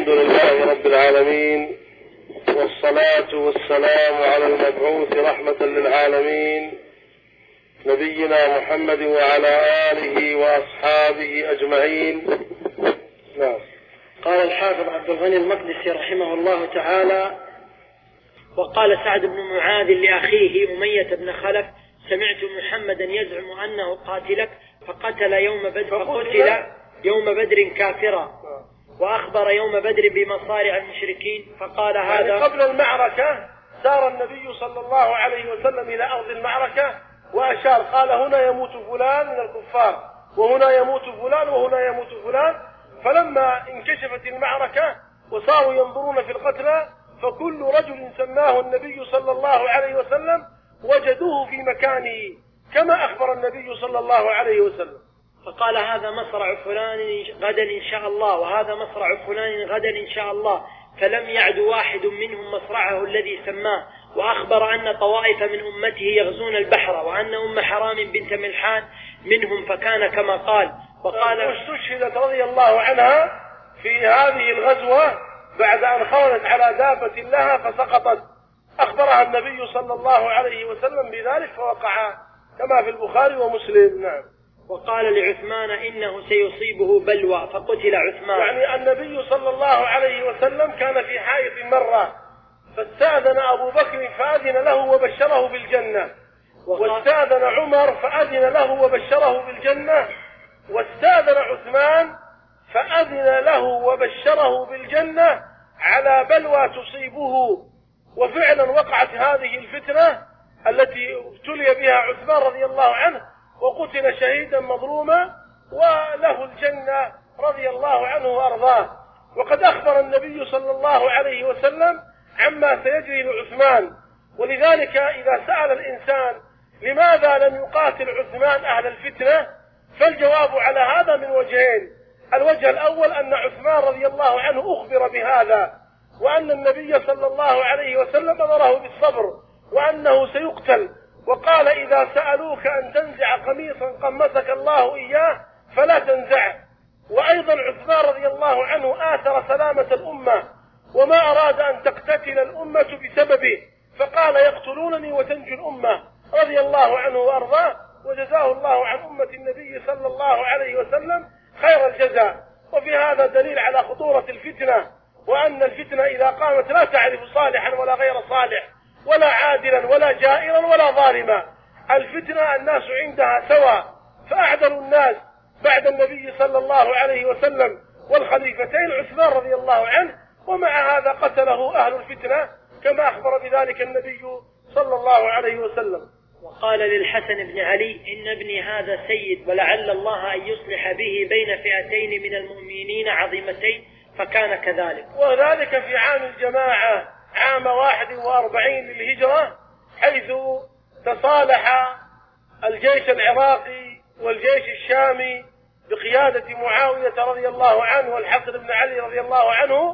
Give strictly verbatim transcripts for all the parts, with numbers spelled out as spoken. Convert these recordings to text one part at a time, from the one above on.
الحمد لله رب العالمين، والصلاة والسلام على المبعوث رحمة للعالمين نبينا محمد وعلى آله وأصحابه أجمعين. نعم. قال الحافظ عبد الغني المقدسي رحمه الله تعالى: وقال سعد بن معاذ لأخيه أمية بن خلف: سمعت محمدا يزعم أنه قاتلك فقتل يوم بدر فقتل يوم بدر كافرا، وأخبر يوم بدر بمصارع المشركين فقال هذا. يعني قبل المعركة سار النبي صلى الله عليه وسلم إلى أرض المعركة وأشار، قال هنا يموت فلان من الكفار، وهنا يموت فلان، وهنا يموت فلان. فلما انكشفت المعركة وصاروا ينظرون في القتلى، فكل رجل سماه النبي صلى الله عليه وسلم وجدوه في مكانه كما أخبر النبي صلى الله عليه وسلم. فقال هذا مصرع فلان غدا إن شاء الله، وهذا مصرع فلان غدا إن شاء الله، فلم يعد واحد منهم مصرعه الذي سماه. وأخبر أن طوائف من أمته يغزون البحر، وأن أم حرام بنت ملحان منهم فكان كما قال. وقال واستشهدت رضي الله عنها في هذه الغزوة بعد أن خرجت على دابة لها فسقطت، أخبرها النبي صلى الله عليه وسلم بذلك فوقع كما في البخاري ومسلم. نعم. وقال لعثمان إنه سيصيبه بلوى فقتل عثمان. يعني النبي صلى الله عليه وسلم كان في حائط مرة، فاستأذن أبو بكر فأذن له وبشره بالجنة، واستأذن عمر فأذن له وبشره بالجنة، واستأذن عثمان فأذن له وبشره بالجنة على بلوى تصيبه. وفعلا وقعت هذه الفتنة التي ابتلي بها عثمان رضي الله عنه، وقتل شهيدا مظلوما وله الجنة رضي الله عنه وأرضاه. وقد أخبر النبي صلى الله عليه وسلم عما سيجري لعثمان، ولذلك إذا سأل الإنسان لماذا لم يقاتل عثمان أهل الفتنة، فالجواب على هذا من وجهين. الوجه الأول أن عثمان رضي الله عنه أخبر بهذا، وأن النبي صلى الله عليه وسلم أمره بالصبر، وأنه سيقتل، وقال إذا سألوك أن تنزع قميصا قمسك الله إياه فلا تنزعه. وأيضا عثمان رضي الله عنه آثر سلامة الأمة، وما أراد أن تقتتل الأمة بسببه، فقال يقتلونني وتنجو الأمة رضي الله عنه وأرضاه، وجزاه الله عن أمة النبي صلى الله عليه وسلم خير الجزاء. وفي هذا دليل على خطورة الفتنة، وأن الفتنة إذا قامت لا تعرف صالحا ولا غير صالح، ولا عادلا ولا جائرا ولا ظالما. الفتنة الناس عندها سواء، فأعدل الناس بعد النبي صلى الله عليه وسلم والخليفتين عثمان رضي الله عنه، ومع هذا قتله أهل الفتنة كما أخبر بذلك النبي صلى الله عليه وسلم. وقال للحسن بن علي إن ابني هذا سيد، ولعل الله أن يصلح به بين فئتين من المؤمنين عظيمتين، فكان كذلك. وذلك في عام الجماعة عام واحد وأربعين للهجرة، حيث تصالح الجيش العراقي والجيش الشامي بقيادة معاوية رضي الله عنه والحسن بن علي رضي الله عنه.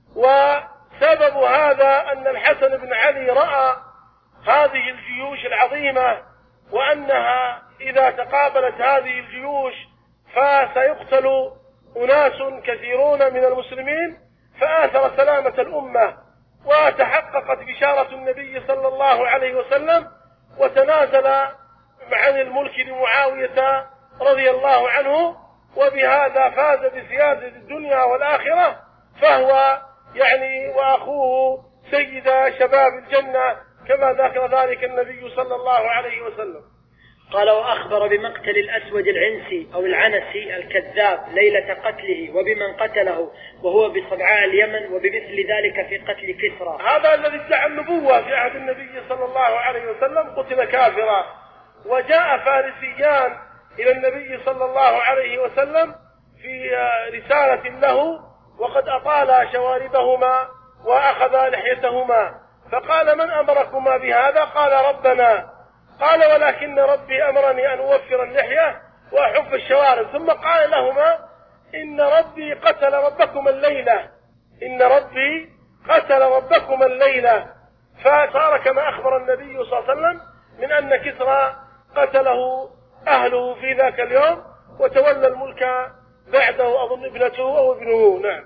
وسبب هذا أن الحسن بن علي رأى هذه الجيوش العظيمة، وأنها إذا تقابلت هذه الجيوش فسيقتل أناس كثيرون من المسلمين، فآثر سلامة الأمة، وتحققت بشارة النبي صلى الله عليه وسلم، وتنازل عن الملك لمعاوية رضي الله عنه، وبهذا فاز بسيادة الدنيا والآخرة، فهو يعني وأخوه سيد شباب الجنة كما ذكر ذلك النبي صلى الله عليه وسلم. قال وأخبر بمقتل الأسود العنسي أو العنسي الكذاب ليلة قتله وبمن قتله وهو بصبعاء اليمن، وبمثل ذلك في قتل كسرى. هذا الذي ادعى النبوة في عهد النبي صلى الله عليه وسلم قتل كافرا. وجاء فارسيان إلى النبي صلى الله عليه وسلم في رسالة له، وقد أطال شواربهما وأخذ لحيتهما، فقال من أمركما بهذا؟ قال ربنا. قال ولكن ربي أمرني أن أوفر اللحية وأحف الشوارب. ثم قال لهما إن ربي قتل ربكم الليلة، إن ربي قتل ربكم الليلة. فصار كما أخبر النبي صلى الله عليه وسلم من أن كسرى قتله أهله في ذاك اليوم، وتولى الملك بعده أظن ابنته أو ابنه. نعم.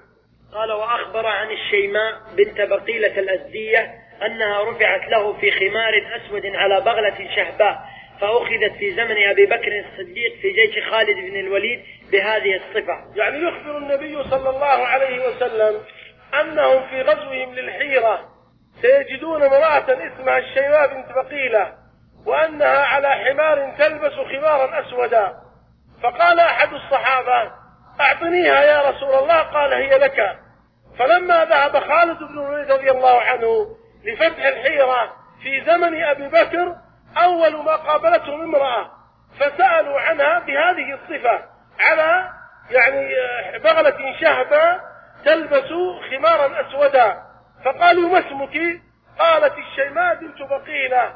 قال وأخبر عن الشيماء بنت بقيلة الأزدية أنها رفعت له في خمار أسود على بغلة شهباء، فأخذت في زمن أبي بكر الصديق في جيش خالد بن الوليد بهذه الصفة. يعني يخبر النبي صلى الله عليه وسلم أنهم في غزوهم للحيرة سيجدون امرأة اسمها الشيماء بنت بقيلة، وأنها على حمار تلبس خمارا أسودا. فقال أحد الصحابة أعطنيها يا رسول الله، قال هي لك. فلما ذهب خالد بن الوليد رضي الله عنه لفتح الحيرة في زمن أبي بكر أول ما قابلتهم امرأة فسألوا عنها بهذه الصفة على يعني بغلة شهبة تلبس خمارا أسودا. فقالوا ما اسمك؟ قالت الشيماء بنت بقيلة.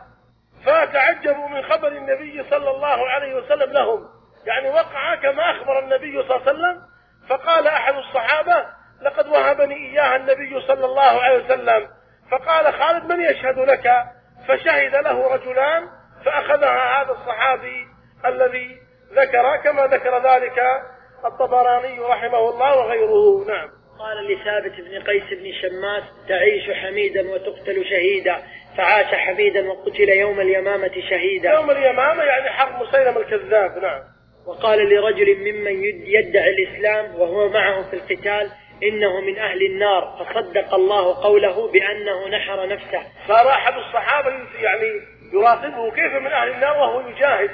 فتعجبوا من خبر النبي صلى الله عليه وسلم لهم، يعني وقع كما أخبر النبي صلى الله عليه وسلم. فقال أحد الصحابة لقد وهبني إياها النبي صلى الله عليه وسلم. فقال خالد من يشهد لك؟ فشهد له رجلان فأخذها هذا الصحابي الذي ذكر كما ذكر ذلك الطبراني رحمه الله وغيره. نعم. قال لثابت بن قيس بن شماس تعيش حميدا وتقتل شهيدا، فعاش حميدا وقتل يوم اليمامة شهيدا. يوم اليمامة يعني حرب مسيلمة الكذاب. نعم. وقال لرجل ممن يدعي الإسلام وهو معه في القتال إنه من أهل النار، فصدق الله قوله بأنه نحر نفسه. صار أحد الصحابة يعني يراقبه كيف من أهل النار وهو يجاهد،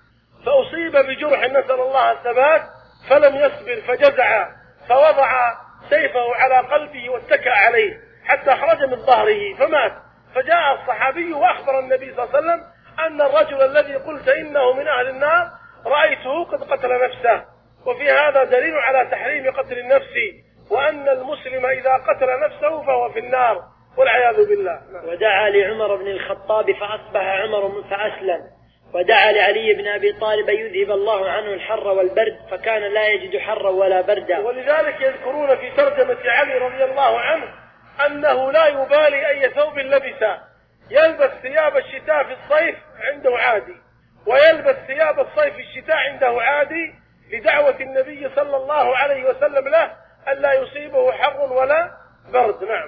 فأصيب بجرح نسأل الله الثبات فلم يصبر فجزع فوضع سيفه على قلبه واتكأ عليه حتى خرج من ظهره فمات. فجاء الصحابي وأخبر النبي صلى الله عليه وسلم أن الرجل الذي قلت إنه من أهل النار رأيته قد قتل نفسه. وفي هذا دليل على تحريم قتل النفس، وأن المسلم إذا قتل نفسه فهو في النار والعياذ بالله. ودعا لعمر بن الخطاب فأصبح عمر فأسلم. ودعا لعلي بن أبي طالب يذهب الله عنه الحر والبرد، فكان لا يجد حرا ولا بردا. ولذلك يذكرون في ترجمة علي رضي الله عنه أنه لا يبالي أي ثوب لبس، يلبس ثياب الشتاء في الصيف عنده عادي، ويلبس ثياب الصيف في الشتاء عنده عادي، لدعوة النبي صلى الله عليه وسلم له ألا يصيبه حر ولا برد. نعم.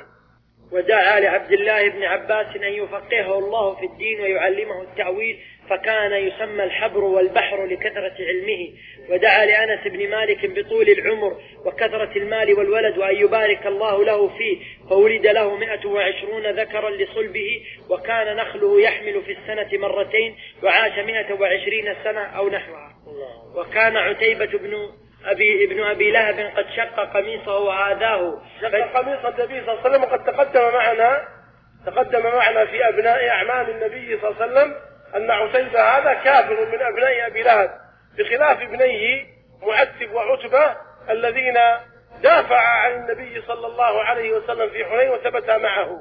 ودعا لعبد الله بن عباس أن يفقهه الله في الدين ويعلمه التأويل، فكان يسمى الحبر والبحر لكثرة علمه. ودعا لأنس بن مالك بطول العمر وكثرة المال والولد وأن يبارك الله له فيه، فولد له مئة وعشرون ذكرا لصلبه، وكان نخله يحمل في السنة مرتين، وعاش مئة وعشرين سنة أو نحوها. وكان عتيبة بن أبي ابن أبي لهب قد شق قميصه وآذاه. شق قميص النبي صلى الله عليه وسلم، وقد تقدم معنا تقدم معنا في أبناء أعمام النبي صلى الله عليه وسلم أن عتيبة هذا كافر من أبناء أبي لهب، بخلاف ابنيه معتب وعتبة الذين دافع عن النبي صلى الله عليه وسلم في حنين وثبت معه.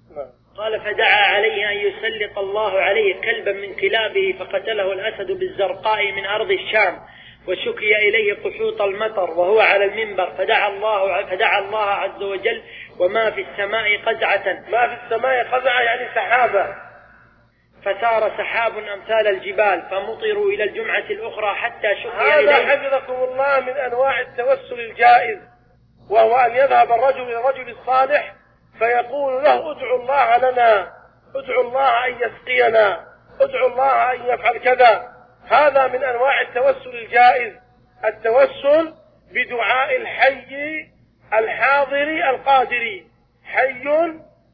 قال فدعا عليه أن يسلط الله عليه كلبا من كلابه، فقتله الأسد بالزرقاء من أرض الشام، وشكي إليه قحوط المطر وهو على المنبر، فدعا الله فدعا الله عز وجل وما في السماء قزعة. ما في السماء قزعة يعني سحابة، فسار سحاب أمثال الجبال، فمطروا إلى الجمعة الأخرى حتى شكي هذا إليه. حفظكم الله من أنواع التوسل الجائز، وهو أن يذهب الرجل إلى الرجل الصالح فيقول له ادعو الله لنا، ادعو الله أن يسقينا، ادعو الله أن يفعل كذا. هذا من أنواع التوسل الجائز، التوسل بدعاء الحي الحاضر القادر. حي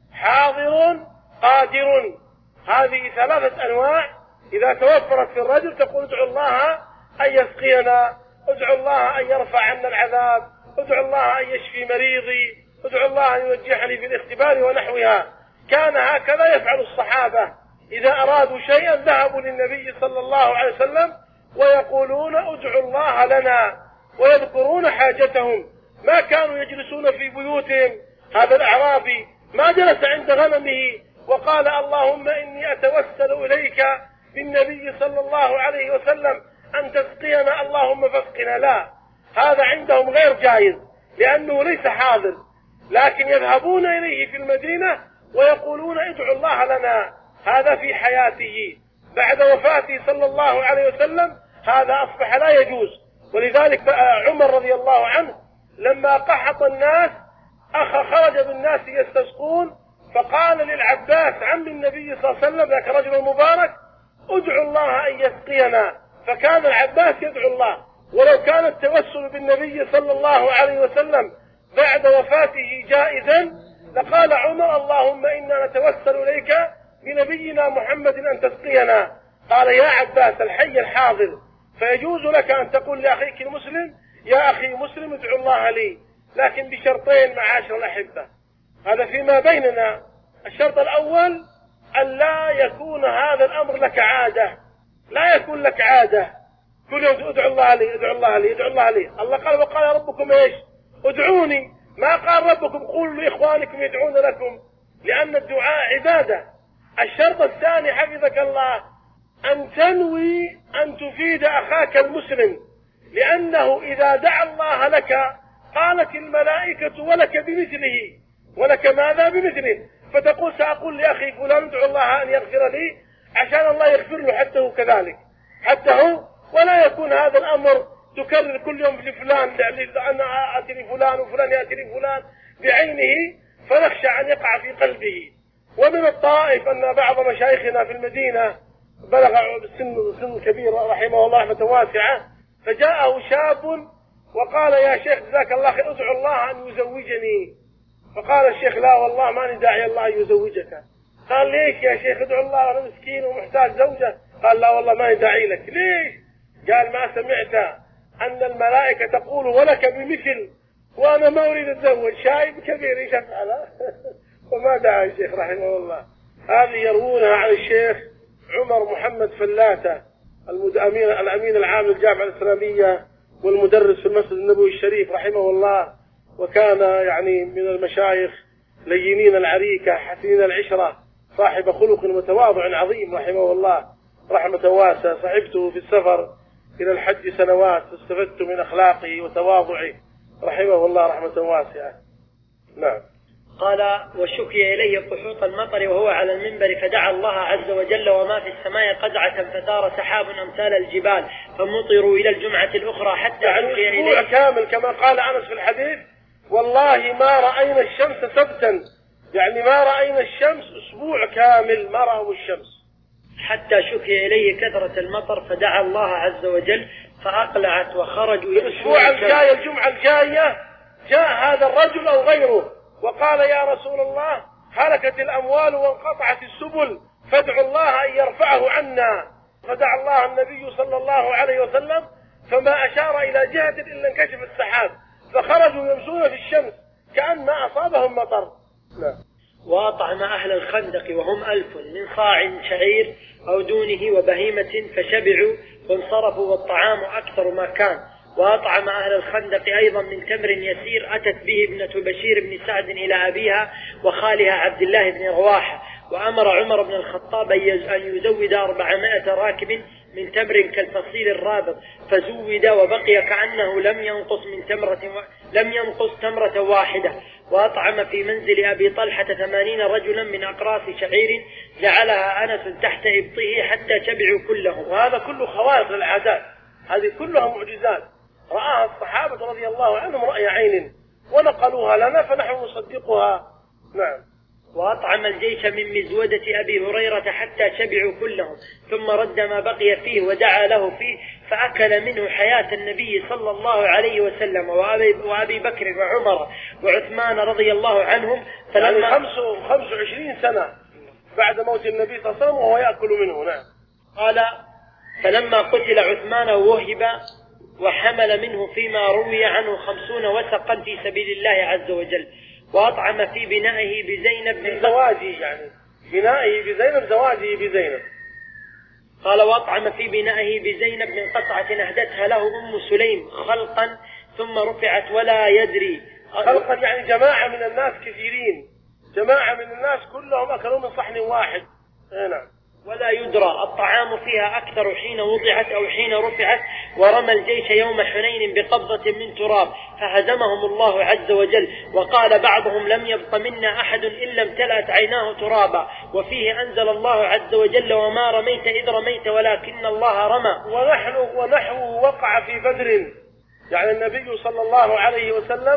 حاضر قادر، هذه ثلاثة أنواع إذا توفرت في الرجل تقول ادعو الله أن يسقينا، ادعو الله أن يرفع عنا العذاب، ادعو الله أن يشفي مريضي، ادعو الله أن ينجحني في الاختبار ونحوها. كان هكذا يفعل الصحابة إذا أرادوا شيئا ذهبوا للنبي صلى الله عليه وسلم ويقولون ادعوا الله لنا، ويذكرون حاجتهم. ما كانوا يجلسون في بيوتهم. هذا الأعرابي ما جلس عند غنمه وقال اللهم إني أتوسل إليك بالنبي صلى الله عليه وسلم أن تسقينا اللهم فاسقنا، لا، هذا عندهم غير جائز لأنه ليس حاضر، لكن يذهبون إليه في المدينة ويقولون ادعوا الله لنا. هذا في حياته. بعد وفاته صلى الله عليه وسلم هذا أصبح لا يجوز. ولذلك عمر رضي الله عنه لما قحط الناس أخ خرج بالناس يستسقون فقال للعباس عم النبي صلى الله عليه وسلم ذاك الرجل المبارك ادعو الله أن يسقينا، فكان العباس يدعو الله. ولو كان التوسل بالنبي صلى الله عليه وسلم بعد وفاته جائزا لقال عمر اللهم إنا نتوسل إليك بنبينا محمد أن تسقينا. قال يا عباس الحي الحاضر فيجوز لك أن تقول لأخيك المسلم يا أخي مسلم ادعو الله لي، لكن بشرطين معاشر الأحبة، هذا فيما بيننا. الشرط الأول أن لا يكون هذا الأمر لك عادة، لا يكون لك عادة كل يوم ادعو الله لي ادعو الله لي ادعو الله لي. الله قال وقال ربكم ايش؟ ادعوني، ما قال ربكم قولوا لإخوانكم يدعون لكم، لأن الدعاء عبادة. الشرط الثاني حفظك الله أن تنوي أن تفيد أخاك المسلم، لأنه إذا دعا الله لك قالت الملائكة ولك بمثله، ولك ماذا بمثله، فتقول سأقول لأخي فلان ادعو الله أن يغفر لي عشان الله يغفر له حتى هو كذلك، حتى هو، ولا يكون هذا الأمر تكرر كل يوم لفلان أنا آتي لفلان وفلان يأتي لفلان بعينه، فنخشى أن يقع في قلبه. ومن الطائف أن بعض مشايخنا في المدينة بلغ سن سن كبير رحمه الله رحمة واسعة، فجاءه شاب وقال يا شيخ جزاك الله خير ادعو الله أن يزوجني، فقال الشيخ لا والله ماني داعي الله يزوجك. قال ليش يا شيخ ادعو الله أنا مسكين ومحتاج زوجة؟ قال لا والله ماني داعي لك. ليش؟ قال ما سمعت أن الملائكة تقول ولك بمثل وأنا ما أريد أتزوج، شايب كبير ايش أفعل؟ وما دعا الشيخ رحمه الله. هذه يروونها عن الشيخ عمر محمد فلاتة الأمين الأمين العام للجامعة الإسلامية والمدرس في المسجد النبوي الشريف رحمه الله، وكان يعني من المشايخ لينين العريكة حسنين العشرة، صاحب خلق وتواضع عظيم رحمه الله رحمة واسعة. صحبته في السفر إلى الحج سنوات، استفدت من أخلاقه وتواضعه رحمه الله رحمة واسعة. نعم. قال وشكي إليه قحوط المطر وهو على المنبر فدعا الله عز وجل وما في السماء قدعة فثار سحاب أمثال الجبال فمطروا إلى الجمعة الأخرى حتى يعني شكي إليه كامل كما قال أنس في الحديث والله ما رأينا الشمس سبتا، يعني ما رأينا الشمس أسبوع كامل ما رأوا الشمس. حتى شكي إليه كثرة المطر فدعا الله عز وجل فأقلعت وخرجوا الأسبوع الجاي الجمعة الجاية جاء هذا الرجل أو غيره وقال يا رسول الله هلكت الأموال وانقطعت السبل فادعوا الله أن يرفعه عنا، فدعا الله النبي صلى الله عليه وسلم فما أشار إلى جهة إلا انكشف السحاب فخرجوا يمشون في الشمس كأن ما أصابهم مطر. لا. وأطعم أهل الخندق وهم ألف من صاع شعير أو دونه وبهيمة فشبعوا وانصرفوا والطعام أكثر ما كان. وأطعم أهل الخندق أيضا من تمر يسير أتت به ابنة بشير بن سعد إلى أبيها وخالها عبد الله بن رواحة، وأمر عمر بن الخطاب أن يزود أربعمائة راكب من تمر كالفصيل الرابط فزود وبقي كأنه لم ينقص من تمرة و... لم ينقص تمرة واحدة. وأطعم في منزل أبي طلحة ثمانين رجلا من أقراص شعير جعلها أنس تحت إبطه حتى شبعوا كلهم. وهذا كله خوارق العادات، هذه كلها معجزات رآها الصحابة رضي الله عنهم رأي عين ونقلوها لنا فنحن نصدقها. نعم. وأطعم الجيش من مزودة أبي هريرة حتى شبعوا كلهم ثم رد ما بقي فيه ودعا له فيه فأكل منه حياة النبي صلى الله عليه وسلم وأبي, وأبي بكر وعمر وعثمان رضي الله عنهم. فلما يعني خمس وعشرين سنة بعد موت النبي صلى الله عليه وسلم وهو يأكل منه. نعم. قال فلما قتل عثمان ووهب وحمل منه فيما روي عنه خمسون وسقا في سبيل الله عز وجل. وأطعم في بنائه بزينب من زواجه، يعني بنائه بزينب زواجه بزينب. قال وأطعم في بنائه بزينب من قطعة أهدتها له أم سليم خلقا ثم رفعت ولا يدري. خلقا يعني جماعة من الناس كثيرين، جماعة من الناس كلهم أكلوا من صحن واحد. نعم. ولا يدرى الطعام فيها أكثر حين وضعت أو حين رفعت. ورمى الجيش يوم حنين بقبضة من تراب فهزمهم الله عز وجل. وقال بعضهم لم يبق منا أحد إلا امتلأت عيناه ترابا. وفيه أنزل الله عز وجل وما رميت إذ رميت ولكن الله رمى. ونحن ونحوه وقع في بدر، يعني النبي صلى الله عليه وسلم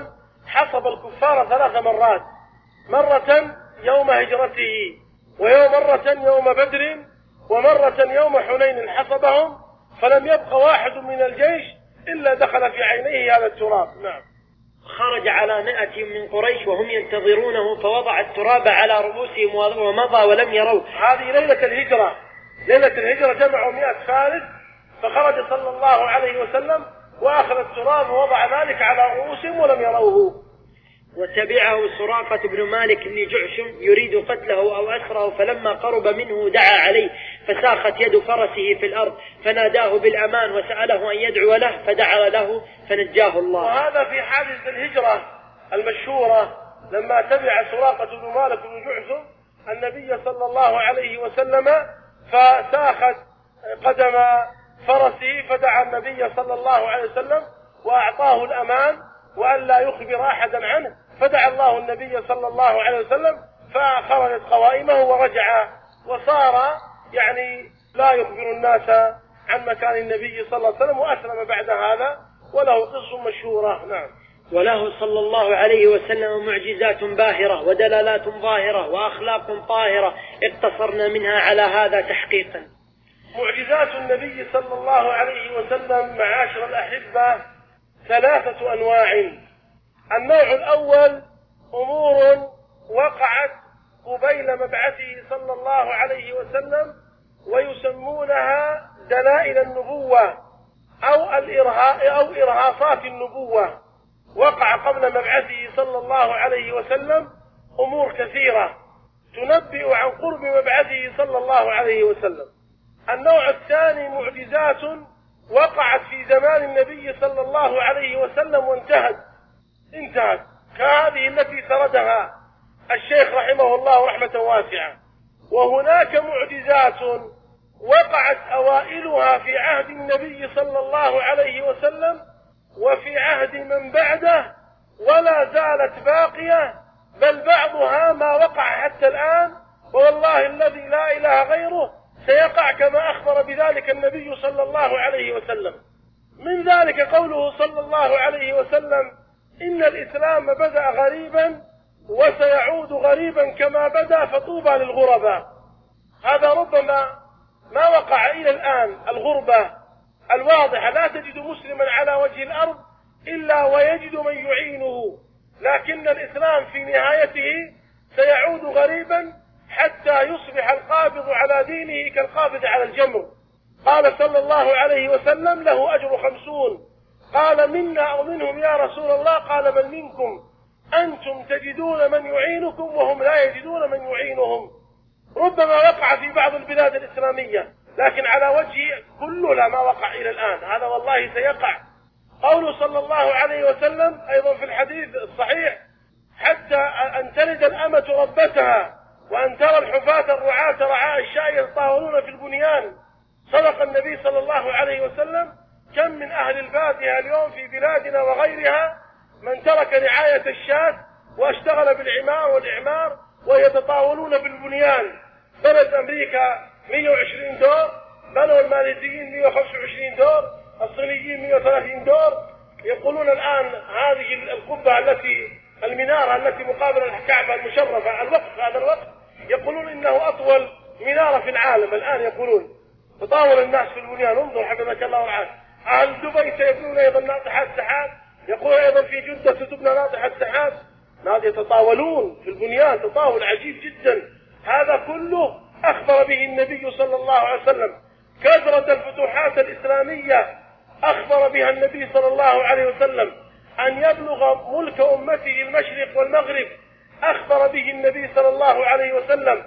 حصب الكفار ثلاث مرات، مرة يوم هجرته، ويوم مرة يوم بدر، ومرة يوم حنين حصبهم، فلم يبق واحد من الجيش إلا دخل في عينيه هذا التراب. نعم. خرج على مائة من قريش وهم ينتظرونه فوضع التراب على رؤوسهم ومضى ولم يروه. هذه ليلة الهجرة، ليلة الهجرة جمعوا مئة فارس، فخرج صلى الله عليه وسلم وأخذ التراب ووضع ذلك على رؤوسهم ولم يروه. وتبعه سراقة بن مالك بن جعشم يريد قتله أو أسره، فلما قرب منه دعا عليه فساخت يد فرسه في الأرض، فناداه بالأمان وسأله أن يدعو له فدعا له فنجاه الله. وهذا في حادثة الهجرة المشهورة لما تبع سراقة بن مالك بن جعشم النبي صلى الله عليه وسلم، فساخت قدم فرسه، فدعا النبي صلى الله عليه وسلم وأعطاه الأمان وأن لا يخبر أحدا عنه، فدعا الله النبي صلى الله عليه وسلم فخرجت قوائمه ورجع، وصار يعني لا يخبر الناس عن مكان النبي صلى الله عليه وسلم، وأسلم بعد هذا، وله قصة مشهورة. نعم. وله صلى الله عليه وسلم معجزات باهرة ودلالات ظاهرة وأخلاق طاهرة اقتصرنا منها على هذا تحقيقا. معجزات النبي صلى الله عليه وسلم معاشر الأحبة ثلاثة أنواع. النوع الأول أمور وقعت قبيل مبعثه صلى الله عليه وسلم ويسمونها دلائل النبوة أو الإرهاء أو إرهاصات النبوة. وقع قبل مبعثه صلى الله عليه وسلم أمور كثيرة تنبئ عن قرب مبعثه صلى الله عليه وسلم. النوع الثاني معجزات وقعت في زمان النبي صلى الله عليه وسلم وانتهت انتهت كهذه التي سردها الشيخ رحمه الله رحمة واسعة. وهناك معجزات وقعت أوائلها في عهد النبي صلى الله عليه وسلم وفي عهد من بعده ولا زالت باقية، بل بعضها ما وقع حتى الآن، والله الذي لا إله غيره سيقع كما أخبر بذلك النبي صلى الله عليه وسلم. من ذلك قوله صلى الله عليه وسلم: إن الإسلام بدأ غريبا وسيعود غريبا كما بدأ فطوبى للغرباء. هذا ربما ما وقع إلى الآن، الغربة الواضحة، لا تجد مسلما على وجه الأرض إلا ويجد من يعينه، لكن الإسلام في نهايته سيعود غريبا حتى يصبح القابض على دينه كالقابض على الجمر. قال صلى الله عليه وسلم: له أجر خمسون. قال: منا أو منهم يا رسول الله؟ قال: بل منكم، أنتم تجدون من يعينكم وهم لا يجدون من يعينهم. ربما وقع في بعض البلاد الإسلامية، لكن على وجه كله لا ما وقع إلى الآن، هذا والله سيقع. قوله صلى الله عليه وسلم أيضا في الحديث الصحيح: حتى أن تلد الأمة ربتها وأن ترى الحفاة الرعاة رعاء الشاء يتطاولون في البنيان. صدق النبي صلى الله عليه وسلم. كم من أهل البادية اليوم في بلادنا وغيرها من ترك رعاية الشاة واشتغل بالعمار والإعمار ويتطاولون في البنيان. بلد أمريكا مئة وعشرين دور، بنوا الماليزيين مئة وخمسة وعشرين دور، الصينيين مئة وثلاثين دور. يقولون الآن هذه القبة التي المنارة التي مقابل الكعبة المشرفة، الوقف هذا الوقف، يقولون إنه أطول منارة في العالم الآن. يقولون تطاول الناس في البنيان. انظر حفظك الله ورعاك. أهل دبي سيبنون أيضا ناطحات سحاب، يقول أيضا في جدة ستبنى ناطحات سحاب. ناس يتطاولون في البنيان تطاول عجيب جدا. هذا كله أخبر به النبي صلى الله عليه وسلم. كثرة الفتوحات الإسلامية أخبر بها النبي صلى الله عليه وسلم. أن يبلغ ملك أمته المشرق والمغرب أخبر به النبي صلى الله عليه وسلم.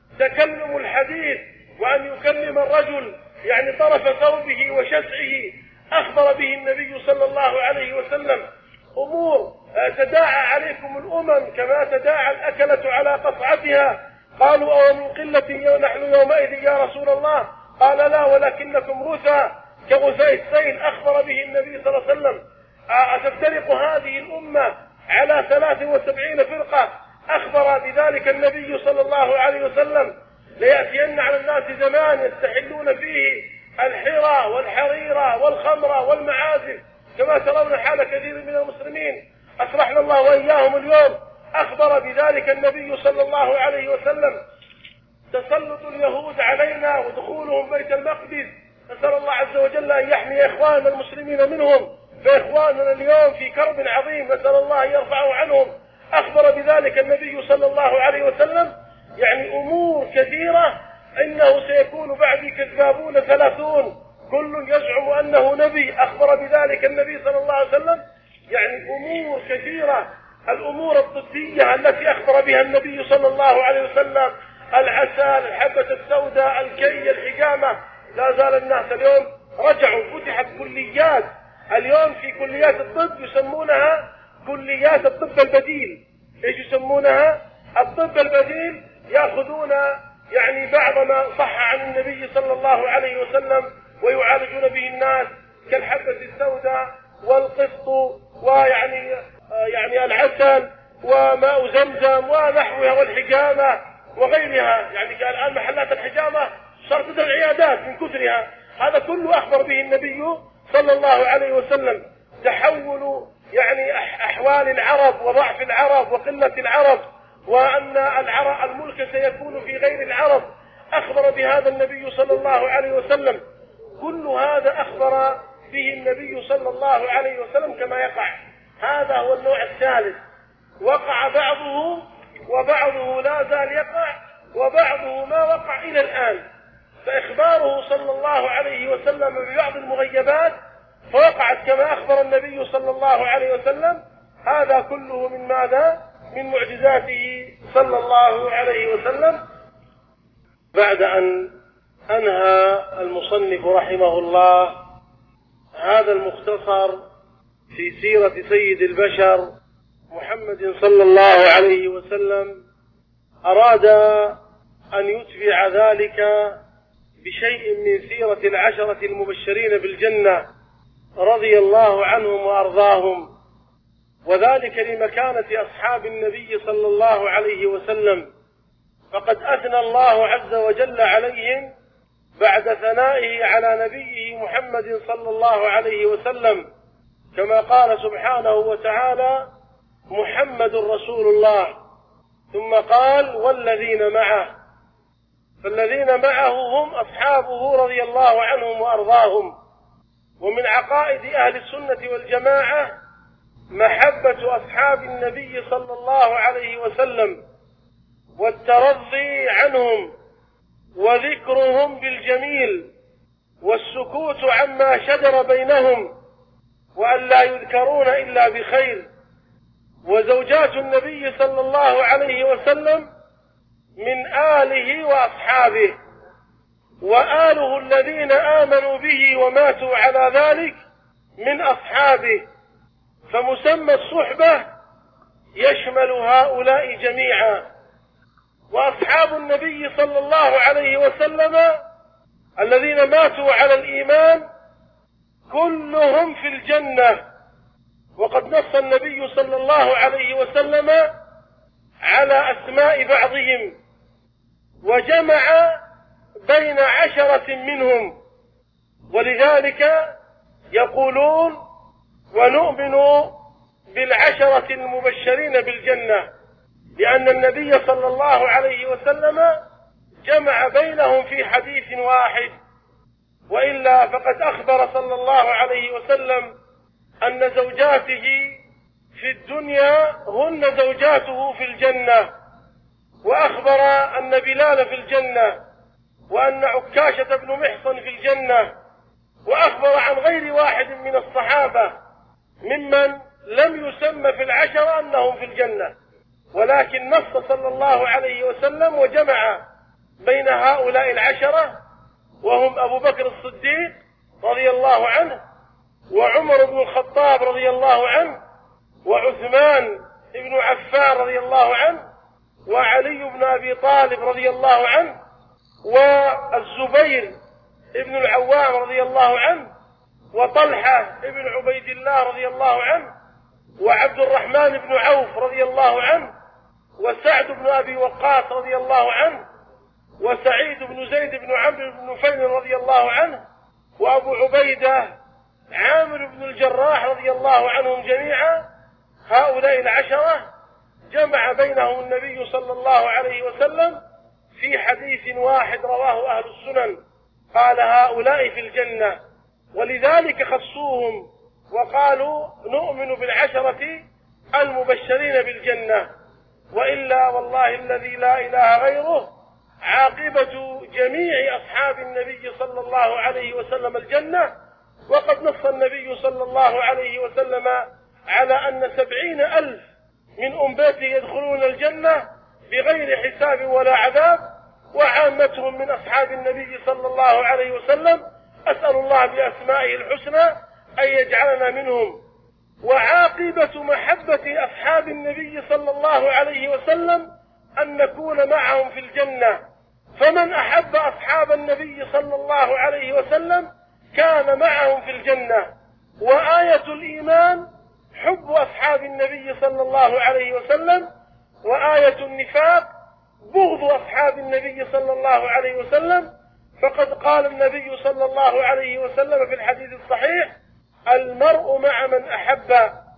تكلم الحديث وأن يكلم الرجل يعني طرف ثوبه وشسعه أخبر به النبي صلى الله عليه وسلم. أمور تداعى عليكم الأمم كما تداعى الأكلة على قصعتها. قالوا: أو من قلة نحن يومئذ يا رسول الله؟ قال: لا، ولكنكم غثى كغثاء السيل. أخبر به النبي صلى الله عليه وسلم. أتفترق هذه الأمة على ثلاث وسبعين فرقة؟ أخبر بذلك النبي صلى الله عليه وسلم. ليأتين على الناس زمان يستحلون فيه الحرى والحريرة والخمر والمعازف كما ترون حال كثير من المسلمين. أصلحنا الله وإياهم اليوم، أخبر بذلك النبي صلى الله عليه وسلم: تسلط اليهود علينا ودخولهم بيت المقدس، نسأل الله عز وجل أن يحمي إخواننا المسلمين منهم، فإخواننا اليوم في كرب عظيم نسأل الله أن يرفعه عنهم. أخبر بذلك النبي صلى الله عليه وسلم، يعني أمور كثيرة، إنه سيكون بعدي كذابون ثلاثون كل يزعم أنه نبي، أخبر بذلك النبي صلى الله عليه وسلم، يعني أمور كثيرة. الأمور الطبية التي أخبر بها النبي صلى الله عليه وسلم، العسل، الحبة السوداء، الكي، الحجامة، لا زال الناس اليوم رجعوا، فتحت كليات اليوم في كليات الطب يسمونها كليات الطب البديل. ايش يسمونها؟ الطب البديل. يأخذون يعني بعض ما صح عن النبي صلى الله عليه وسلم ويعالجون به الناس، كالحبة السوداء والقسط ويعني يعني العسل وماء زمزم ونحوها والحجامة وغيرها. يعني الآن محلات الحجامة صارت تدخل العيادات من كثرها. هذا كله أخبر به النبي صلى الله عليه وسلم. تحول يعني أحوال العرب وضعف العرب وقلة العرب، وأن العرب الملك سيكون في غير العرب، أخبر بهذا النبي صلى الله عليه وسلم. كل هذا أخبر به النبي صلى الله عليه وسلم كما يقع. هذا هو النوع الثالث. وقع بعضه وبعضه لا زال يقع، وبعضه ما وقع إلى الآن. فإخباره صلى الله عليه وسلم ببعض المغيبات فوقعت كما أخبر النبي صلى الله عليه وسلم، هذا كله من ماذا؟ من معجزاته صلى الله عليه وسلم. بعد أن أنهى المصنف رحمه الله هذا المختصر في سيرة سيد البشر محمد صلى الله عليه وسلم، أراد أن يتبع ذلك بشيء من سيرة العشرة المبشرين بالجنة رضي الله عنهم وأرضاهم، وذلك لمكانة أصحاب النبي صلى الله عليه وسلم. فقد أثنى الله عز وجل عليهم بعد ثنائه على نبيه محمد صلى الله عليه وسلم، كما قال سبحانه وتعالى: محمد رسول الله، ثم قال: والذين معه. فالذين معه هم أصحابه رضي الله عنهم وأرضاهم. ومن عقائد أهل السنة والجماعة محبة أصحاب النبي صلى الله عليه وسلم والترضي عنهم وذكرهم بالجميل والسكوت عما شجر بينهم وأن لا يذكرون إلا بخير. وزوجات النبي صلى الله عليه وسلم من آله وأصحابه، وآله الذين آمنوا به وماتوا على ذلك من أصحابه. فمسمى الصحبة يشمل هؤلاء جميعا. وأصحاب النبي صلى الله عليه وسلم الذين ماتوا على الإيمان كلهم في الجنة. وقد نص النبي صلى الله عليه وسلم على أسماء بعضهم وجمع بين عشرة منهم، ولذلك يقولون: ونؤمن بالعشرة المبشرين بالجنة، لأن النبي صلى الله عليه وسلم جمع بينهم في حديث واحد. وإلا فقد أخبر صلى الله عليه وسلم أن زوجاته في الدنيا هن زوجاته في الجنة، وأخبر أن بلال في الجنة، وأن عكاشة بن محصن في الجنة، وأخبر عن غير واحد من الصحابة ممن لم يسمى في العشرة أنهم في الجنة، ولكن نص صلى الله عليه وسلم وجمع بين هؤلاء العشرة، وهم أبو بكر الصديق رضي الله عنه، وعمر بن الخطاب رضي الله عنه، وعثمان بن عفان رضي الله عنه، وعلي بن أبي طالب رضي الله عنه، والزبير بن العوام رضي الله عنه، وطلحة بن عبيد الله رضي الله عنه، وعبد الرحمن بن عوف رضي الله عنه، وسعد بن أبي وقاص رضي الله عنه، وسعيد بن زيد بن عمرو بن نفيل رضي الله عنه، وأبو عبيدة عامر بن الجراح رضي الله عنهم جميعا. هؤلاء العشرة جمع بينهم النبي صلى الله عليه وسلم في حديث واحد رواه أهل السنن، قال هؤلاء في الجنة، ولذلك خصوهم وقالوا نؤمن بالعشرة المبشرين بالجنة. وإلا والله الذي لا إله غيره عاقبة جميع أصحاب النبي صلى الله عليه وسلم الجنة. وقد نص النبي صلى الله عليه وسلم على أن سبعين ألف من أمته يدخلون الجنة بغير حساب ولا عذاب، وعامتهم من أصحاب النبي صلى الله عليه وسلم. أسأل الله بأسمائه الحسنى أن يجعلنا منهم. وعاقبة محبة أصحاب النبي صلى الله عليه وسلم أن نكون معهم في الجنة، فمن أحب أصحاب النبي صلى الله عليه وسلم كان معهم في الجنة. وآية الإيمان حب أصحاب النبي صلى الله عليه وسلم، وآية النفاق بغض أصحاب النبي صلى الله عليه وسلم. فقد قال النبي صلى الله عليه وسلم في الحديث الصحيح: المرء مع من أحب.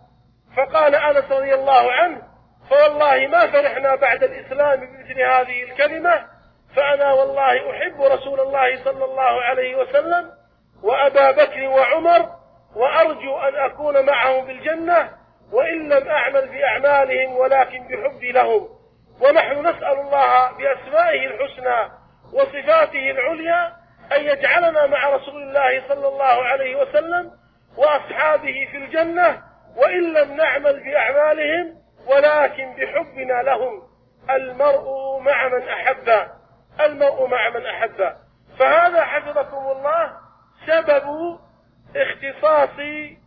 فقال أنس رضي الله عنه: فوالله ما فرحنا بعد الإسلام بمثل هذه الكلمة، فأنا والله أحب رسول الله صلى الله عليه وسلم وأبا بكر وعمر، وأرجو أن أكون معهم بالجنة وإن لم أعمل بأعمالهم ولكن بحبي لهم. ونحن نسأل الله بأسمائه الحسنى وصفاته العليا أن يجعلنا مع رسول الله صلى الله عليه وسلم وأصحابه في الجنة وإن لم نعمل بأعمالهم ولكن بحبنا لهم. المرء مع من أحب، المرء مع من أحب. فهذا حفظكم الله سبب اختصاص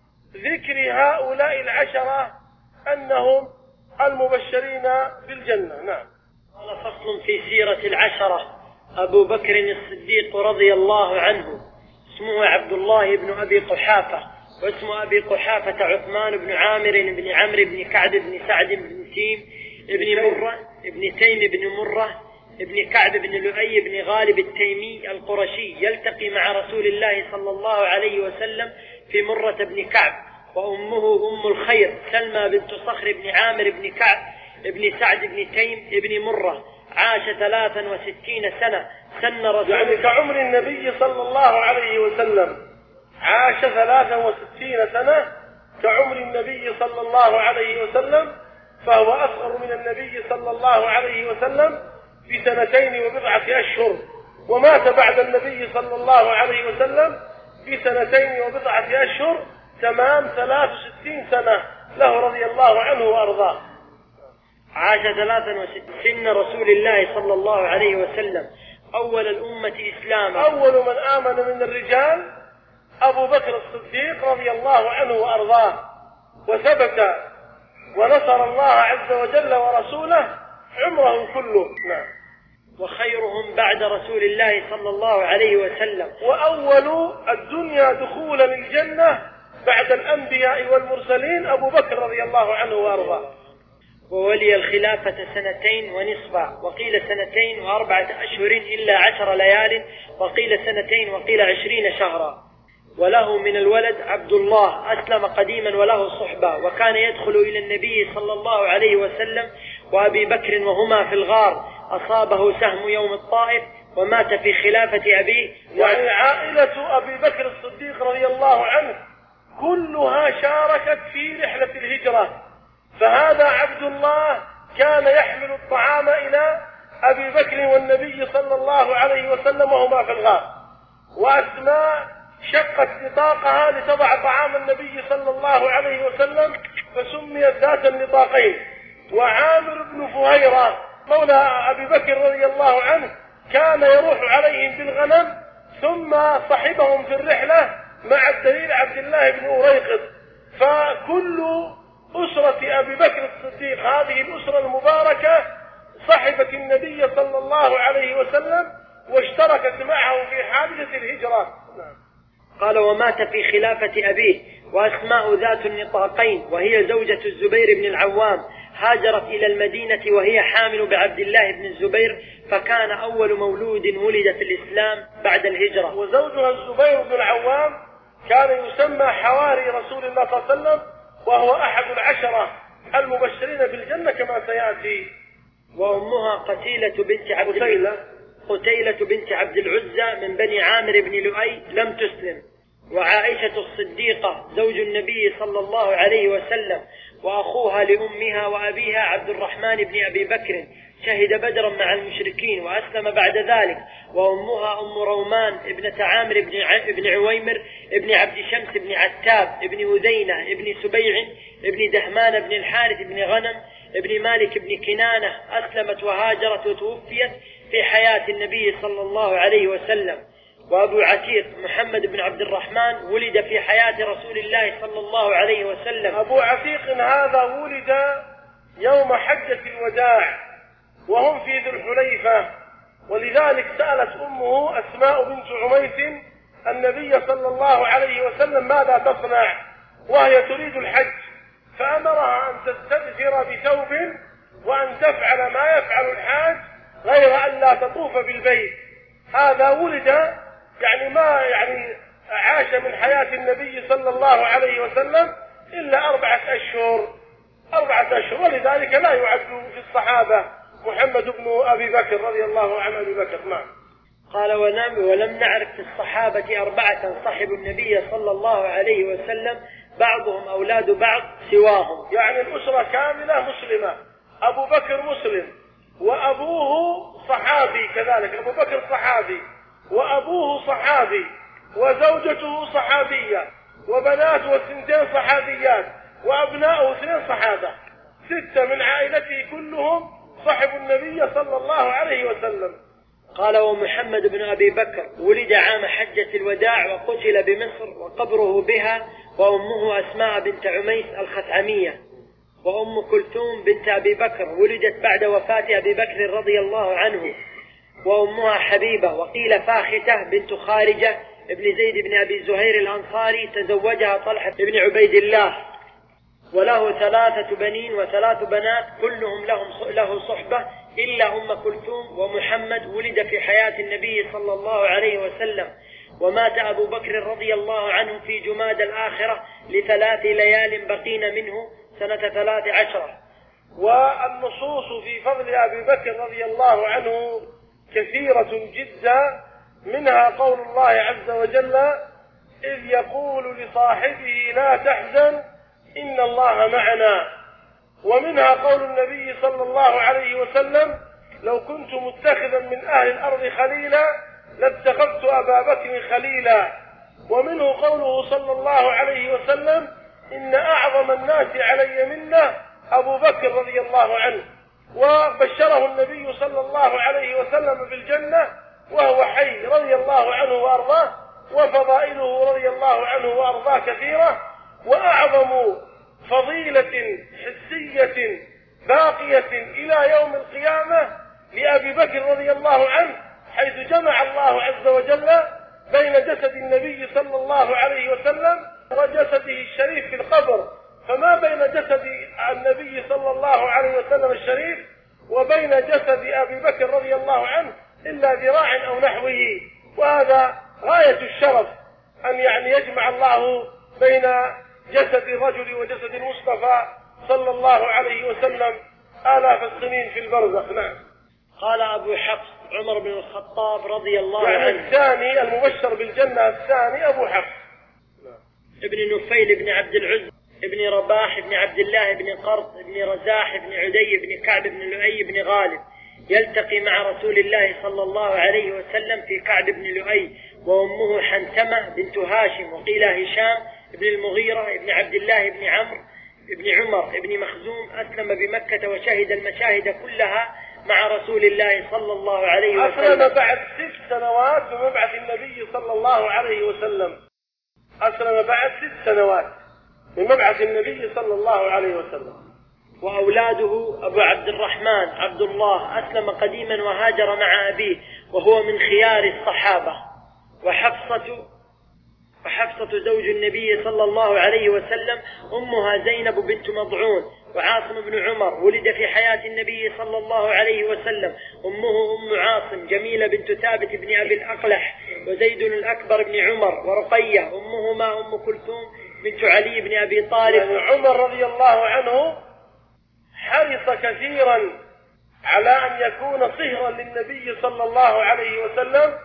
ذكر هؤلاء العشرة أنهم المبشرين بالجنة. نعم. قال: فصل في سيرة العشرة. أبو بكر الصديق رضي الله عنه اسمه عبد الله بن أبي قحافة، واسم أبي قحافة عثمان بن عامر بن عمرو بن كعب بن سعد بن تيم بن مرة بن تيم بن مرة ابن كعب بن لؤي بن غالب التيمي القرشي، يلتقي مع رسول الله صلى الله عليه وسلم في مرة بن كعب، وأمه أم الخير سلمى بنت صخر بن عامر بن كعب بن سعد بن تيم بن مرة. عاش ثلاثا وستين سنة. سن رسول يعني كعمر النبي صلى الله عليه وسلم، عاش ثلاثا وستين سنة كعمر النبي صلى الله عليه وسلم، فهو أصغر من النبي صلى الله عليه وسلم بسنتين وبضعة أشهر، ومات بعد النبي صلى الله عليه وسلم بسنتين وبضعة أشهر، تمام ثلاث وستين سنة له رضي الله عنه وأرضاه. عاش ثلاثا وستين سن رسول الله صلى الله عليه وسلم، أول الأمة إسلاما. أول من آمن من الرجال أبو بكر الصديق رضي الله عنه وأرضاه، وثبت ونصر الله عز وجل ورسوله عمره كله. نعم. وخيرهم بعد رسول الله صلى الله عليه وسلم، وأول الدنيا دخولا للجنة بعد الأنبياء والمرسلين أبو بكر رضي الله عنه وأرضاه. وولي الخلافة سنتين ونصفا، وقيل سنتين وأربعة أشهر إلا عشر ليال، وقيل سنتين وقيل عشرين شهرا. وله من الولد عبد الله أسلم قديما وله صحبة، وكان يدخل إلى النبي صلى الله عليه وسلم وأبي بكر وهما في الغار، أصابه سهم يوم الطائف ومات في خلافة أبيه. يعني عائلة أبي بكر الصديق رضي الله عنه كلها شاركت في رحلة الهجرة، فهذا عبد الله كان يحمل الطعام إلى أبي بكر والنبي صلى الله عليه وسلم وهما في الغار، وأسماء شقت نطاقها لتضع طعام النبي صلى الله عليه وسلم فسميت ذات النطاقين. وعامر بن فهيرة مولى أبي بكر رضي الله عنه كان يروح عليهم بالغنم، ثم صحبهم في الرحلة مع الدليل عبد الله بن أريقط. فكل أسرة أبي بكر الصديق هذه الأسرة المباركة صحبت النبي صلى الله عليه وسلم واشتركت معه في حادثة الهجرة. قال: ومات في خلافة أبيه. وأسماء ذات النطاقين، وهي زوجة الزبير بن العوام، هاجرت إلى المدينة وهي حامل بعبد الله بن الزبير، فكان أول مولود ولد في الإسلام بعد الهجرة. وزوجها الزبير بن العوام كان يسمى حواري رسول الله صلى الله عليه وسلم، وهو أحد العشرة المبشرين بالجنة كما سيأتي. وأمها قتيلة بنت عبد قتيلة قتيلة بنت عبد العزى من بني عامر بن لؤي لم تسلم. وعائشة الصديقة زوج النبي صلى الله عليه وسلم وأخوها لأمها وأبيها عبد الرحمن بن أبي بكر شهد بدرا مع المشركين وأسلم بعد ذلك. وأمها أم رومان ابنة عامر بن, ع... بن عويمر ابن عبد شمس بن عتاب ابن أذينة ابن سبيع ابن دهمان بن الحارث بن غنم ابن مالك بن كنانة أسلمت وهاجرت وتوفيت في حياة النبي صلى الله عليه وسلم. وأبو عتيق محمد بن عبد الرحمن ولد في حياة رسول الله صلى الله عليه وسلم. أبو عتيق هذا ولد يوم حجة الوداع وهم في ذي الحليفة، ولذلك سألت أمه أسماء بنت عميس النبي صلى الله عليه وسلم ماذا تصنع وهي تريد الحج، فأمرها أن تستدثر بثوب وأن تفعل ما يفعل الحاج غير أن لا تطوف بالبيت. هذا ولد يعني ما يعني عاش من حياة النبي صلى الله عليه وسلم إلا أربعة أشهر أربعة أشهر ولذلك لا يعد في الصحابة محمد بن أبي بكر رضي الله عن أبي بكر. نعم. قال ونعم ولم نعرف في الصحابة أربعة صحبوا النبي صلى الله عليه وسلم بعضهم أولاد بعض سواهم، يعني الأسرة كاملة مسلمة، أبو بكر مسلم وأبوه صحابي كذلك، أبو بكر صحابي وأبوه صحابي وزوجته صحابية وبناته الثنتين صحابيات وأبناؤه اثنين صحابة، ستة من عائلته كلهم صحبوا النبي صلى الله عليه وسلم. قال ومحمد بن أبي بكر ولد عام حجة الوداع وقتل بمصر وقبره بها، وأمه أسماء بنت عميس الخثعمية. وأم كلثوم بنت أبي بكر ولدت بعد وفاة أبي بكر رضي الله عنه، وأمها حبيبة. وقيل فاختة بنت خارجة ابن زيد بن أبي زهير الأنصاري تزوجها طلحة بن عبيد الله، وله ثلاثة بنين وثلاث بنات كلهم لهم له صحبة إلا أم كلثوم. ومحمد ولد في حياة النبي صلى الله عليه وسلم، ومات أبو بكر رضي الله عنه في جماد الآخرة لثلاث ليال بقين منه سنة ثلاث عشرة. والنصوص في فضل أبي بكر رضي الله عنه كثيرة جدا، منها قول الله عز وجل إذ يقول لصاحبه لا تحزن إن الله معنا، ومنها قول النبي صلى الله عليه وسلم لو كنت متخذا من أهل الأرض خليلا لاتخذت أبا بكر خليلا، ومنه قوله صلى الله عليه وسلم إن أعظم الناس علي منه أبو بكر رضي الله عنه، وبشره النبي صلى الله عليه وسلم بالجنة وهو حي رضي الله عنه وأرضاه، وفضائله رضي الله عنه وأرضاه كثيرة. وأعظم فضيلة حسية باقية إلى يوم القيامة لأبي بكر رضي الله عنه، حيث جمع الله عز وجل بين جسد النبي صلى الله عليه وسلم وجسده الشريف في القبر، فما بين جسد النبي صلى الله عليه وسلم الشريف وبين جسد أبي بكر رضي الله عنه إلا ذراع أو نحوه. وهذا غاية الشرف أن يعني يجمع الله بين جسد الرجل وجسد المصطفى صلى الله عليه وسلم آلاف السنين في البرزخ. نعم. قال أبو حفص عمر بن الخطاب رضي الله يعني عنه الثاني المبشر بالجنة الثاني أبو حفص ابن نفيل بن عبد العزى ابن رباح بن عبد الله بن قرط بن رزاح بن عدي بن كعب بن لؤي بن غالب، يلتقي مع رسول الله صلى الله عليه وسلم في كعب بن لؤي. وأمه حنتمة بنت هاشم. وقيل هشام بن المغيرة بن عبد الله بن عمرو بن عمر بن مخزوم أسلم بمكة وشهد المشاهد كلها مع رسول الله صلى الله عليه وسلم. أسلم بعد ست سنوات من مبعث النبي صلى الله عليه وسلم، أسلم بعد ست سنوات من مبعث النبي صلى الله عليه وسلم. وأولاده أبو عبد الرحمن عبد الله أسلم قديما وهاجر مع أبيه وهو من خيار الصحابة. وحفصة وحفصة زوج النبي صلى الله عليه وسلم أمها زينب بنت مضعون. وعاصم بن عمر ولد في حياة النبي صلى الله عليه وسلم، أمه أم عاصم جميلة بنت ثابت بن أبي الأقلح. وزيد الأكبر بن عمر. ورقية أمهما أم كلثوم بنت علي بن أبي طالب. يعني عمر رضي الله عنه حرص كثيرا على أن يكون صهرا للنبي صلى الله عليه وسلم،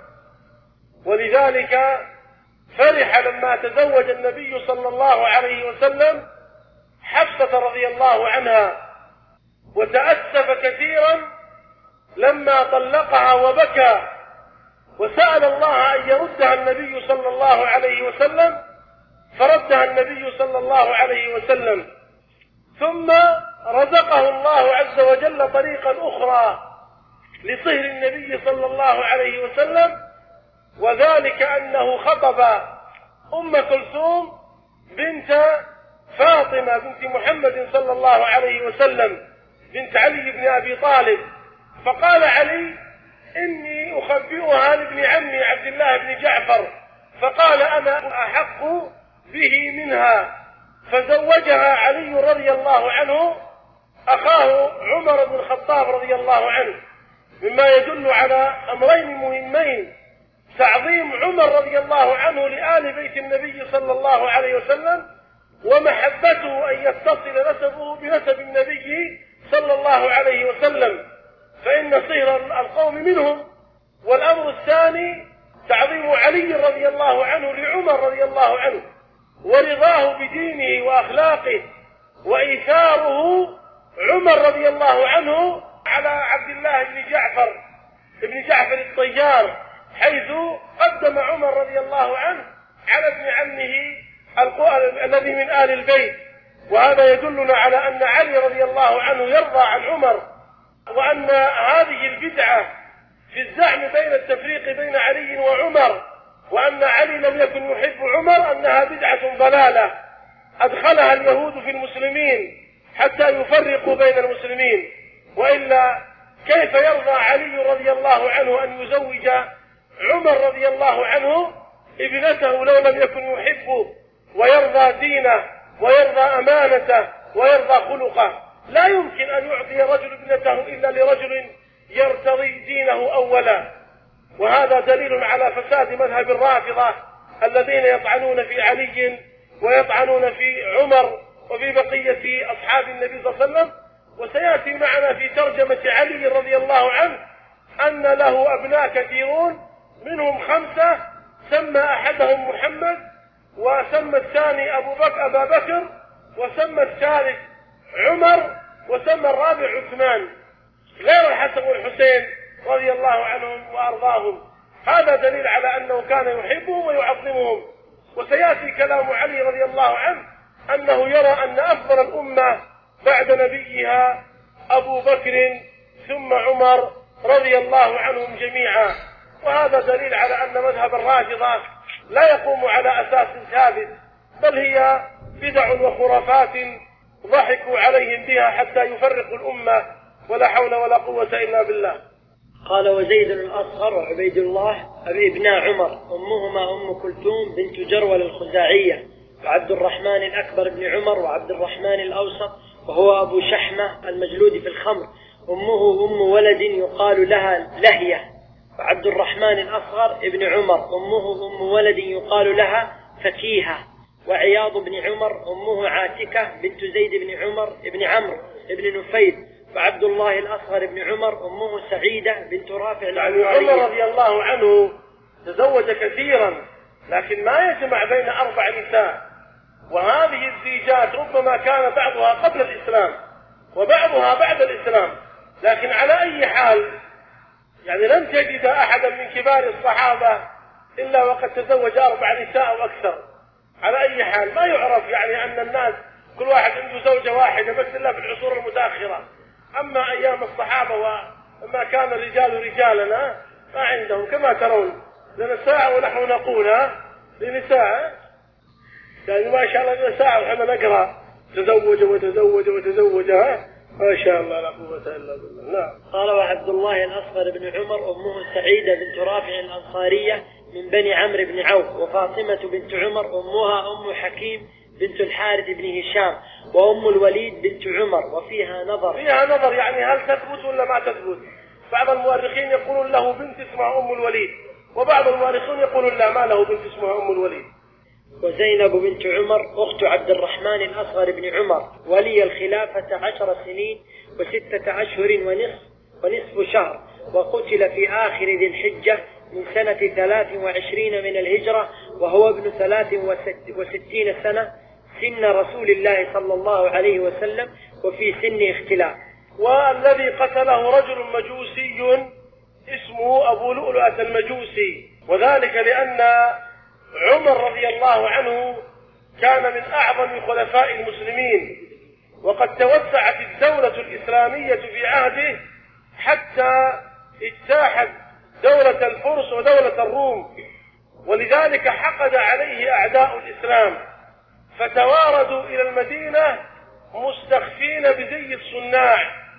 ولذلك فرح لما تزوج النبي صلى الله عليه وسلم حفصة رضي الله عنها، وتأسف كثيرا لما طلقها وبكى، وسأل الله أن يردها النبي صلى الله عليه وسلم، فردها النبي صلى الله عليه وسلم. ثم رزقه الله عز وجل طريقا أخرى لصهر النبي صلى الله عليه وسلم، وذلك أنه خطب أم كلثوم بنت فاطمة بنت محمد صلى الله عليه وسلم بنت علي بن أبي طالب، فقال علي: إني أخبئها لابن عمي عبد الله بن جعفر، فقال: أنا أحق به منها، فزوجها علي رضي الله عنه أخاه عمر بن الخطاب رضي الله عنه، مما يدل على أمرين مهمين: تعظيم عمر رضي الله عنه لآل بيت النبي صلى الله عليه وسلم، ومحبته أن يتصل نسبه بنسب النبي صلى الله عليه وسلم، فإن صهر القوم منهم. والأمر الثاني تعظيم علي رضي الله عنه لعمر رضي الله عنه، ورضاه بدينه وأخلاقه، وإيثاره عمر رضي الله عنه على عبد الله بن جعفر بن جعفر الطيار، حيث قدم عمر رضي الله عنه على ابن عمه الذي من آل البيت. وهذا يدلنا على أن علي رضي الله عنه يرضى عن عمر، وأن هذه البدعة في الزعم بين التفريق بين علي وعمر، وأن علي لم يكن يحب عمر، أنها بدعة ضلالة أدخلها اليهود في المسلمين حتى يفرقوا بين المسلمين. وإلا كيف يرضى علي رضي الله عنه أن يزوج عمر رضي الله عنه ابنته لو لم يكن يحبه ويرضى دينه ويرضى أمانته ويرضى خلقه؟ لا يمكن أن يعطي رجل ابنته إلا لرجل يرتضي دينه أولا. وهذا دليل على فساد مذهب الرافضة الذين يطعنون في علي ويطعنون في عمر وفي بقية أصحاب النبي صلى الله عليه وسلم. وسيأتي معنا في ترجمة علي رضي الله عنه أن له أبناء كثيرون، منهم خمسة سمى أحدهم محمد، وسمى الثاني أبو بكر أبا بكر، وسمى الثالث عمر، وسمى الرابع عثمان، غير الحسن والحسين رضي الله عنهم وأرضاهم. هذا دليل على أنه كان يحبهم ويعظمهم. وسيأتي كلام علي رضي الله عنه أنه يرى أن أفضل الأمة بعد نبيها أبو بكر ثم عمر رضي الله عنهم جميعا. وهذا دليل على أن مذهب الرافضة لا يقوم على أساس ثابت، بل هي بدع وخرافات ضحكوا عليهم بها حتى يفرقوا الأمة، ولا حول ولا قوة إلا بالله. قال: وزيد الأصغر وعبيد الله أبي ابناء عمر، أمهما أم كلثوم بنت جرول الخزاعية، وعبد الرحمن الأكبر بن عمر، وعبد الرحمن الأوسط وهو أبو شحمة المجلود في الخمر، أمه أم ولد يقال لها لهية، وعبد الرحمن الأصغر ابن عمر، أمه أم ولد يقال لها فكيهة، وعياض بن عمر أمه عاتكة بنت زيد بن عمر بن عمرو بن نفيل، وعبد الله الأصغر بن عمر أمه سعيدة بنت رافع يعني عمر رضي الله عنه تزوج كثيرا، لكن ما يجمع بين أربع نساء. وهذه الزيجات ربما كان بعضها قبل الإسلام وبعضها بعد الإسلام، لكن على أي حال يعني لن تجد أحدا من كبار الصحابة إلا وقد تزوج أربع نساء وأكثر. على أي حال ما يعرف يعني أن الناس كل واحد عنده زوجة واحدة بس إلا في العصور المتأخرة. أما أيام الصحابة وما كان الرجال رجالنا ما عندهم، كما ترون لنساء ونحن نقول لنساء، يعني ما شاء الله نساء ونحن نقرأ تزوج وتزوج وتزوج، ما شاء الله لا قوة إلا بالله. نعم. قال: وعبد الله الأصغر بن عمر أمه سعيدة بنت رافع الأنصارية من بني عمرو بن عوف، وفاطمة بنت عمر أمها أم حكيم بنت الحارث بن هشام، وأم الوليد بنت عمر. وفيها نظر فيها نظر يعني هل تثبت ولا ما تثبت؟ بعض المؤرخين يقولون له بنت اسمها أم الوليد، وبعض المؤرخين يقولون لا، ما له بنت اسمها أم الوليد. وزينب بنت عمر أخت عبد الرحمن الأصغر بن عمر ولي الخلافة عشر سنين وستة أشهر ونصف, ونصف شهر، وقتل في آخر ذي الحجة من سنة ثلاث وعشرين من الهجرة وهو ابن ثلاث وستين سنة سن رسول الله صلى الله عليه وسلم وفي سن اختلاف. والذي قتله رجل مجوسي اسمه أبو لؤلؤة المجوسي، وذلك لأن عمر رضي الله عنه كان من أعظم خلفاء المسلمين، وقد توسعت الدولة الإسلامية في عهده حتى اجتاحت دولة الفرس ودولة الروم، ولذلك حقد عليه أعداء الإسلام فتواردوا إلى المدينة مستخفين بزي الصناع،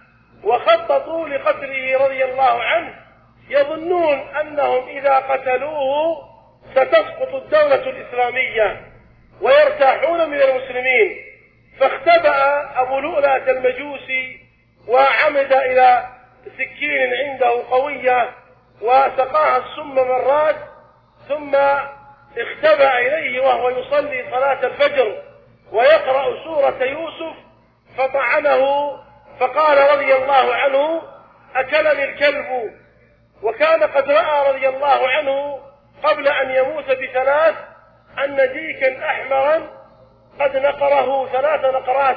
وخططوا لقتله رضي الله عنه، يظنون أنهم إذا قتلوه ستسقط الدولة الإسلامية ويرتاحون من المسلمين، فاختبأ أبو لؤلؤة المجوسي وعمد إلى سكين عنده قوية وسقاها السم مرات، ثم اختبأ إليه وهو يصلي صلاة الفجر ويقرأ سورة يوسف فطعنه، فقال رضي الله عنه: أكلني الكلب. وكان قد رأى رضي الله عنه قبل أن يموت بثلاث أن ديكا أحمرا قد نقره ثلاث نقرات،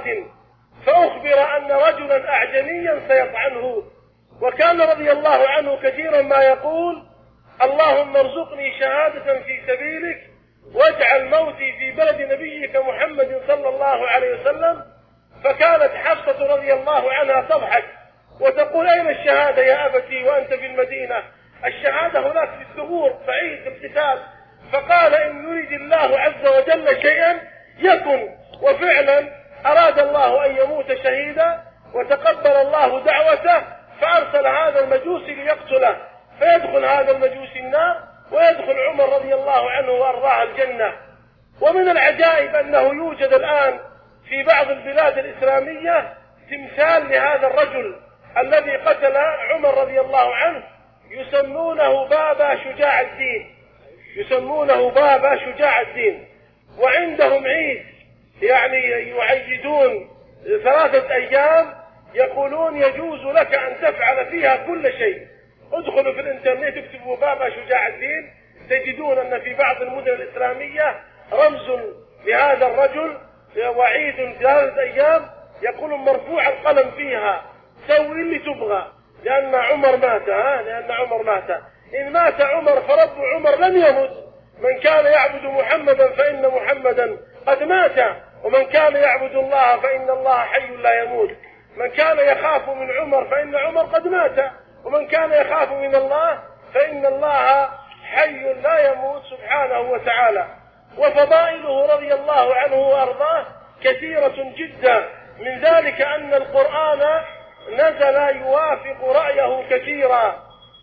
فأخبر أن رجلا أعجميا سيطعنه، وكان رضي الله عنه كثيرا ما يقول: اللهم ارزقني شهادة في سبيلك واجعل موتي في بلد نبيك محمد صلى الله عليه وسلم. فكانت حفصة رضي الله عنها تضحك وتقول: أين الشهادة يا أبتي وأنت في المدينة؟ الشهادة هناك في الثغور بعيد القتال. فقال: إن يريد الله عز وجل شيئا يكن. وفعلا أراد الله أن يموت شهيدا وتقبل الله دعوته، فأرسل هذا المجوسي ليقتله، فيدخل هذا المجوسي النار ويدخل عمر رضي الله عنه وأرضاه الجنة. ومن العجائب أنه يوجد الآن في بعض البلاد الإسلامية تمثال لهذا الرجل الذي قتل عمر رضي الله عنه، يسمونه بابا شجاع الدين، يسمونه بابا شجاع الدين. وعندهم عيد يعني يعيدون ثلاثة أيام، يقولون يجوز لك أن تفعل فيها كل شيء. ادخلوا في الانترنت اكتبوا بابا شجاع الدين، تجدون أن في بعض المدن الإسلامية رمز لهذا الرجل وعيد ثلاثة أيام، يقول مرفوع القلم فيها سوي اللي تبغى، لأن عمر مات. ها لأن عمر مات إن مات عمر فرب عمر لم يمت. من كان يعبد محمدا فإن محمدا قد مات، ومن كان يعبد الله فإن الله حي لا يموت. من كان يخاف من عمر فإن عمر قد مات، ومن كان يخاف من الله فإن الله حي لا يموت سبحانه وتعالى. وفضائله رضي الله عنه وأرضاه كثيرة جدا، من ذلك أن القرآن نزل يوافق رأيه كثيرا،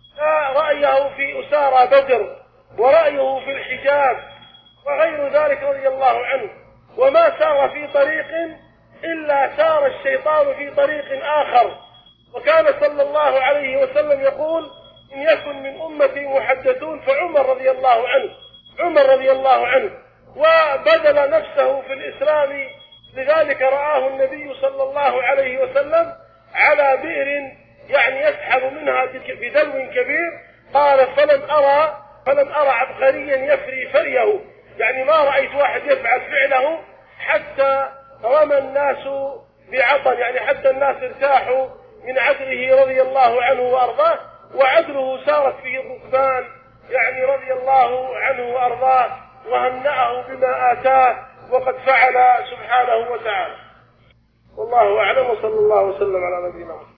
رأيه في أسارى بدر ورأيه في الحجاز وغير ذلك رضي الله عنه. وما سار في طريق إلا سار الشيطان في طريق آخر. وكان صلى الله عليه وسلم يقول: إن يكن من أمتي محدثون فعمر رضي الله عنه، عمر رضي الله عنه، وبذل نفسه في الإسلام. لذلك رآه النبي صلى الله عليه وسلم على بئر يعني يسحب منها بدلو كبير، قال: فلم أرى فلم أرى عبقريا يفري فريه، يعني ما رأيت واحد يفعل فعله حتى رمى الناس بعطن، يعني حتى الناس ارتاحوا من عدله رضي الله عنه وأرضاه. وعدله سارت فيه الركبان يعني رضي الله عنه وأرضاه، وهنأه بما آتاه وقد فعل سبحانه وتعالى. والله أعلم، وصلى الله وسلم على نبينا محمد.